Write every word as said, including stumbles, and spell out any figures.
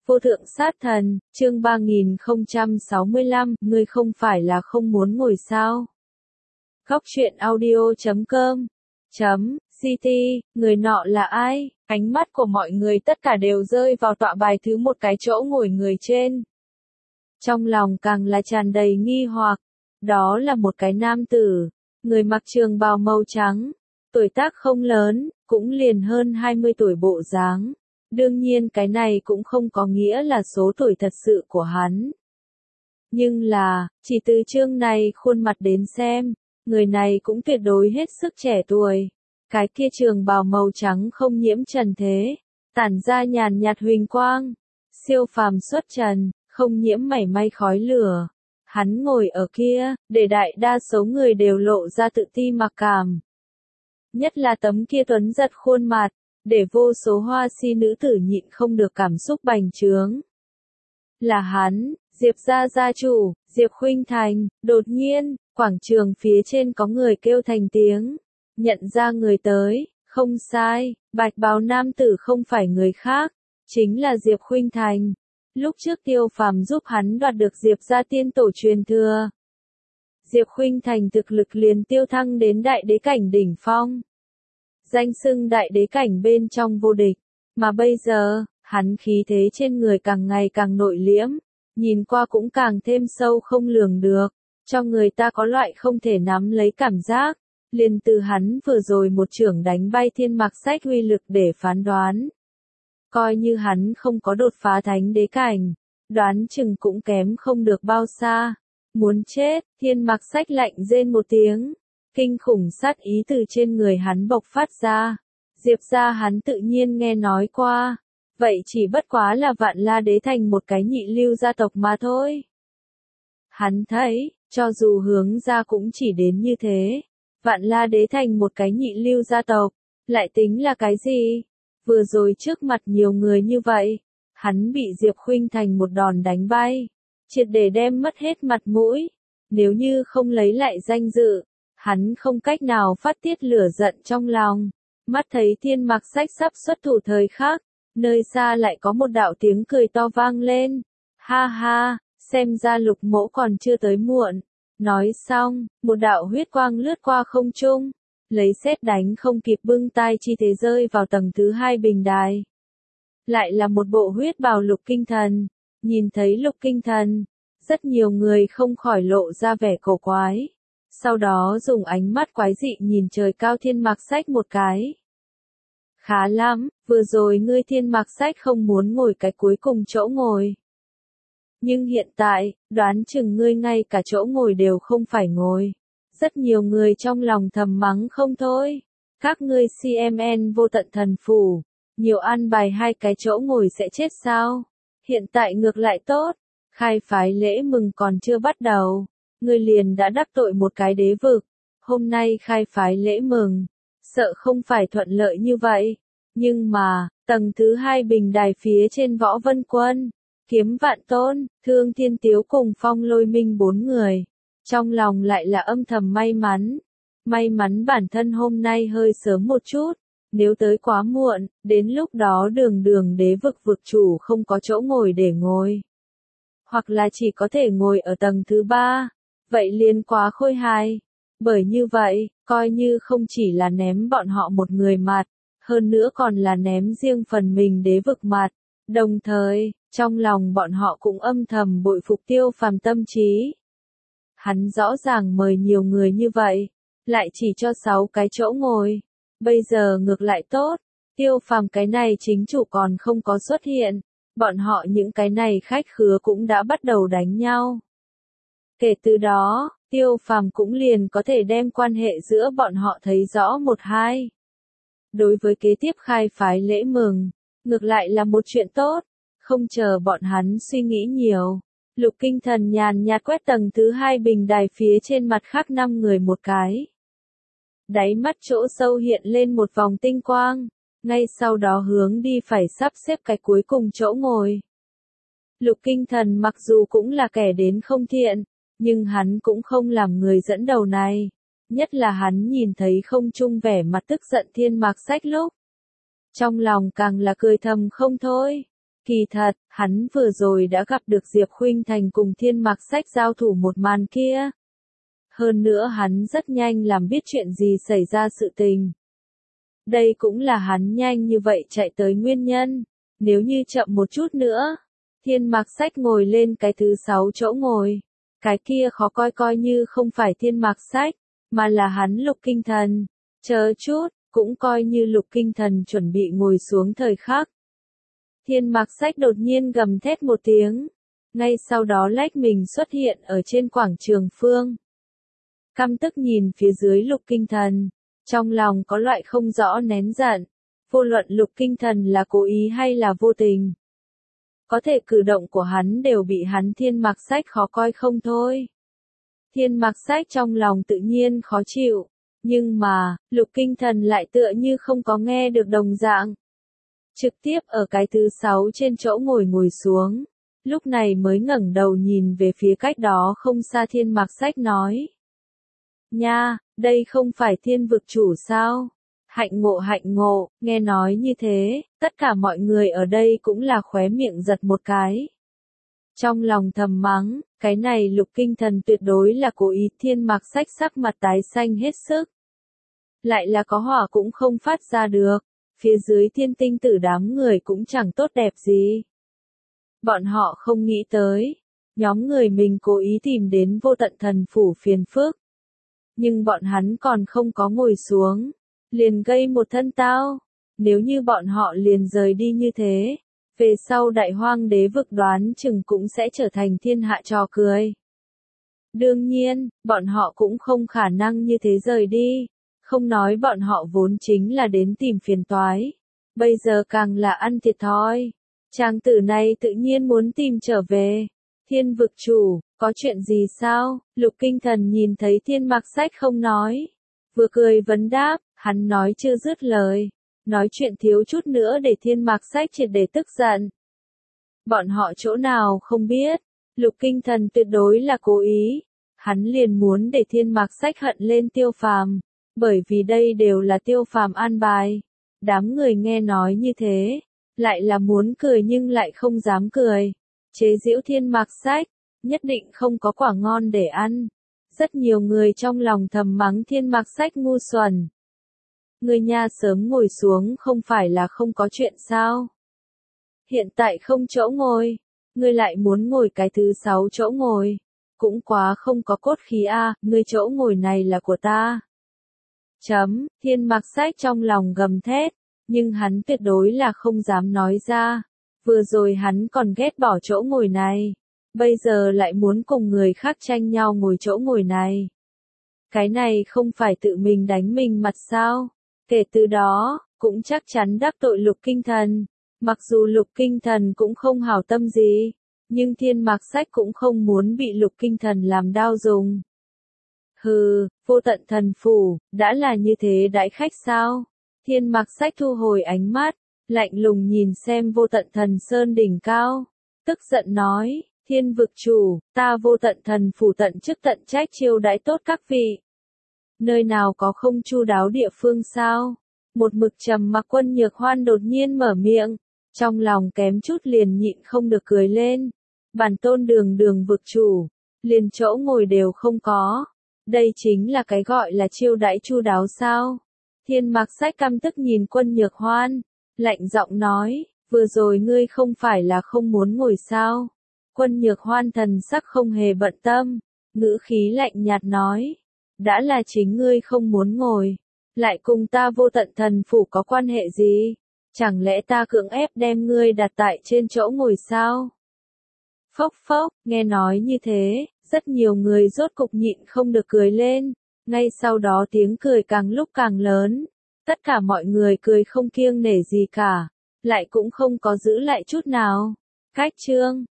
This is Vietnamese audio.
Vô thượng sát thần, chương ba nghìn không trăm sáu mươi lăm, ngươi không phải là không muốn ngồi sao? Góc truyện audio chấm com chấm ct, người nọ là ai? Ánh mắt của mọi người tất cả đều rơi vào tọa bài thứ một cái chỗ ngồi người trên. Trong lòng càng là tràn đầy nghi hoặc, đó là một cái nam tử, người mặc trường bào màu trắng, tuổi tác không lớn, cũng liền hơn hai mươi tuổi bộ dáng. Đương nhiên cái này cũng không có nghĩa là số tuổi thật sự của hắn. Nhưng là, chỉ từ chương này khuôn mặt đến xem, người này cũng tuyệt đối hết sức trẻ tuổi. Cái kia trường bào màu trắng không nhiễm trần thế, tản ra nhàn nhạt huỳnh quang, siêu phàm xuất trần, không nhiễm mảy may khói lửa. Hắn ngồi ở kia, để đại đa số người đều lộ ra tự ti mặc cảm. Nhất là tấm kia tuấn giật khuôn mặt, để vô số hoa si nữ tử nhịn không được cảm xúc bành trướng. Là hắn, Diệp gia gia chủ, Diệp Khuynh Thành. Đột nhiên, quảng trường phía trên có người kêu thành tiếng. Nhận ra người tới, không sai, bạch bào nam tử không phải người khác, chính là Diệp Khuynh Thành. Lúc trước Tiêu Phàm giúp hắn đoạt được Diệp gia tiên tổ truyền thừa. Diệp Khuynh Thành thực lực liền tiêu thăng đến đại đế cảnh đỉnh phong. Danh xưng đại đế cảnh bên trong vô địch, mà bây giờ, hắn khí thế trên người càng ngày càng nội liễm, nhìn qua cũng càng thêm sâu không lường được, cho người ta có loại không thể nắm lấy cảm giác, liền từ hắn vừa rồi một chưởng đánh bay Thiên Mạc Sách uy lực để phán đoán. Coi như hắn không có đột phá thánh đế cảnh, đoán chừng cũng kém không được bao xa. Muốn chết, Thiên Mạc Sách lạnh rên một tiếng. Kinh khủng sát ý từ trên người hắn bộc phát ra. Diệp gia hắn tự nhiên nghe nói qua. Vậy chỉ bất quá là Vạn La Đế thành một cái nhị lưu gia tộc mà thôi. Hắn thấy, cho dù hướng gia cũng chỉ đến như thế. Vạn La Đế thành một cái nhị lưu gia tộc, lại tính là cái gì? Vừa rồi trước mặt nhiều người như vậy, hắn bị Diệp Khuynh Thành một đòn đánh bay, triệt để đem mất hết mặt mũi. Nếu như không lấy lại danh dự, hắn không cách nào phát tiết lửa giận trong lòng. Mắt thấy Thiên Mạc Sách sắp xuất thủ thời khắc, nơi xa lại có một đạo tiếng cười to vang lên. Ha ha, xem ra Lục Mỗ còn chưa tới muộn. Nói xong, một đạo huyết quang lướt qua không trung, lấy sét đánh không kịp bưng tai chi thế rơi vào tầng thứ hai bình đài. Lại là một bộ huyết bào Lục Kinh Thần. Nhìn thấy Lục Kinh Thần, rất nhiều người không khỏi lộ ra vẻ cổ quái. Sau đó dùng ánh mắt quái dị nhìn trời cao Thiên Mạc Sách một cái. Khá lắm, vừa rồi ngươi Thiên Mạc Sách không muốn ngồi cái cuối cùng chỗ ngồi. Nhưng hiện tại, đoán chừng ngươi ngay cả chỗ ngồi đều không phải ngồi. Rất nhiều người trong lòng thầm mắng không thôi. Các ngươi xê em en vô tận thần phủ, nhiều ăn bài hai cái chỗ ngồi sẽ chết sao? Hiện tại ngược lại tốt, khai phái lễ mừng còn chưa bắt đầu. Ngươi liền đã đắc tội một cái đế vực, hôm nay khai phái lễ mừng, sợ không phải thuận lợi như vậy. Nhưng mà, tầng thứ hai bình đài phía trên Võ Vân Quân, Kiếm Vạn Tôn, Thương Thiên Tiếu cùng Phong Lôi Minh bốn người, trong lòng lại là âm thầm may mắn. May mắn bản thân hôm nay hơi sớm một chút, nếu tới quá muộn, đến lúc đó đường đường đế vực vực chủ không có chỗ ngồi để ngồi. Hoặc là chỉ có thể ngồi ở tầng thứ ba. Vậy liền quá khôi hài. Bởi như vậy, coi như không chỉ là ném bọn họ một người mặt, hơn nữa còn là ném riêng phần mình đế vực mặt. Đồng thời, trong lòng bọn họ cũng âm thầm bội phục Tiêu Phàm tâm trí. Hắn rõ ràng mời nhiều người như vậy, lại chỉ cho sáu cái chỗ ngồi. Bây giờ ngược lại tốt, Tiêu Phàm cái này chính chủ còn không có xuất hiện, bọn họ những cái này khách khứa cũng đã bắt đầu đánh nhau. Kể từ đó, Tiêu Phàm cũng liền có thể đem quan hệ giữa bọn họ thấy rõ một hai. Đối với kế tiếp khai phái lễ mừng, ngược lại là một chuyện tốt, không chờ bọn hắn suy nghĩ nhiều. Lục Kinh Thần nhàn nhạt quét tầng thứ hai bình đài phía trên mặt khác năm người một cái. Đáy mắt chỗ sâu hiện lên một vòng tinh quang, ngay sau đó hướng đi phải sắp xếp cái cuối cùng chỗ ngồi. Lục Kinh Thần mặc dù cũng là kẻ đến không thiện, nhưng hắn cũng không làm người dẫn đầu này. Nhất là hắn nhìn thấy không trung vẻ mặt tức giận Thiên Mạc Sách lúc. Trong lòng càng là cười thầm không thôi. Kỳ thật, hắn vừa rồi đã gặp được Diệp Khuynh Thành cùng Thiên Mạc Sách giao thủ một màn kia. Hơn nữa hắn rất nhanh làm biết chuyện gì xảy ra sự tình. Đây cũng là hắn nhanh như vậy chạy tới nguyên nhân. Nếu như chậm một chút nữa, Thiên Mạc Sách ngồi lên cái thứ sáu chỗ ngồi. Cái kia khó coi coi như không phải Thiên Mạc Sách, mà là hắn Lục Kinh Thần. Chờ chút, cũng coi như Lục Kinh Thần chuẩn bị ngồi xuống thời khắc. Thiên Mạc Sách đột nhiên gầm thét một tiếng. Ngay sau đó lách mình xuất hiện ở trên quảng trường phương. Căm tức nhìn phía dưới Lục Kinh Thần. Trong lòng có loại không rõ nén giận. Vô luận Lục Kinh Thần là cố ý hay là vô tình. Có thể cử động của hắn đều bị hắn Thiên Mạc Sách khó coi không thôi. Thiên Mạc Sách trong lòng tự nhiên khó chịu. Nhưng mà, Lục Kinh Thần lại tựa như không có nghe được đồng dạng. Trực tiếp ở cái thứ sáu trên chỗ ngồi ngồi xuống. Lúc này mới ngẩng đầu nhìn về phía cách đó không xa Thiên Mạc Sách nói. Nha, đây không phải thiên vực chủ sao? Hạnh ngộ hạnh ngộ, nghe nói như thế, tất cả mọi người ở đây cũng là khóe miệng giật một cái. Trong lòng thầm mắng, cái này Lục Kinh Thần tuyệt đối là cố ý. Thiên Mạc Sách sắc mặt tái xanh hết sức. Lại là có hỏa cũng không phát ra được, phía dưới Thiên Tinh Tử đám người cũng chẳng tốt đẹp gì. Bọn họ không nghĩ tới, nhóm người mình cố ý tìm đến Vô Tận Thần Phủ phiền phức. Nhưng bọn hắn còn không có ngồi xuống, liền gây một thân tao. Nếu như bọn họ liền rời đi như thế, về sau Đại Hoang Đế vực đoán chừng cũng sẽ trở thành thiên hạ trò cười. Đương nhiên, bọn họ cũng không khả năng như thế rời đi, không nói bọn họ vốn chính là đến tìm phiền toái, bây giờ càng là ăn thiệt thòi. Chàng tử này tự nhiên muốn tìm trở về. Thiên vực chủ, có chuyện gì sao? Lục Kinh Thần nhìn thấy Thiên Mạc Sách không nói, vừa cười vấn đáp, hắn nói chưa dứt lời. Nói chuyện thiếu chút nữa để Thiên Mạc Sách triệt để tức giận. Bọn họ chỗ nào không biết, Lục Kinh Thần tuyệt đối là cố ý. Hắn liền muốn để Thiên Mạc Sách hận lên Tiêu Phàm, bởi vì đây đều là Tiêu Phàm an bài. Đám người nghe nói như thế, lại là muốn cười nhưng lại không dám cười. Chế giễu Thiên Mạc Sách, nhất định không có quả ngon để ăn. Rất nhiều người trong lòng thầm mắng Thiên Mạc Sách ngu xuẩn. Người nha sớm ngồi xuống không phải là không có chuyện sao? Hiện tại không chỗ ngồi, ngươi lại muốn ngồi cái thứ sáu chỗ ngồi. Cũng quá không có cốt khí a, à, ngươi chỗ ngồi này là của ta. Chấm, Thiên Mạc Sách trong lòng gầm thét, nhưng hắn tuyệt đối là không dám nói ra. Vừa rồi hắn còn ghét bỏ chỗ ngồi này, bây giờ lại muốn cùng người khác tranh nhau ngồi chỗ ngồi này. Cái này không phải tự mình đánh mình mặt sao? Kể từ đó, cũng chắc chắn đắc tội Lục Kinh Thần. Mặc dù Lục Kinh Thần cũng không hảo tâm gì, nhưng Thiên Mạc Sách cũng không muốn bị Lục Kinh Thần làm đao dùng. Hừ, Vô Tận Thần Phủ, đã là như thế đãi khách sao? Thiên Mạc Sách thu hồi ánh mắt, lạnh lùng nhìn xem Vô Tận Thần Sơn đỉnh cao, tức giận nói, Thiên vực chủ, ta Vô Tận Thần Phủ tận chức tận trách chiêu đãi tốt các vị. Nơi nào có không chu đáo địa phương sao? Một mực trầm mặc Quân Nhược Hoan đột nhiên mở miệng, trong lòng kém chút liền nhịn không được cười lên. Bản tôn Đường Đường vực chủ, liền chỗ ngồi đều không có. Đây chính là cái gọi là chiêu đãi chu đáo sao? Thiên Mạc Sách căm tức nhìn Quân Nhược Hoan, lạnh giọng nói, vừa rồi ngươi không phải là không muốn ngồi sao? Quân Nhược Hoan thần sắc không hề bận tâm, ngữ khí lạnh nhạt nói, đã là chính ngươi không muốn ngồi, lại cùng ta Vô Tận Thần Phủ có quan hệ gì? Chẳng lẽ ta cưỡng ép đem ngươi đặt tại trên chỗ ngồi sao? Phốc phốc, nghe nói như thế, rất nhiều người rốt cục nhịn không được cười lên, ngay sau đó tiếng cười càng lúc càng lớn, tất cả mọi người cười không kiêng nể gì cả, lại cũng không có giữ lại chút nào. Cách chương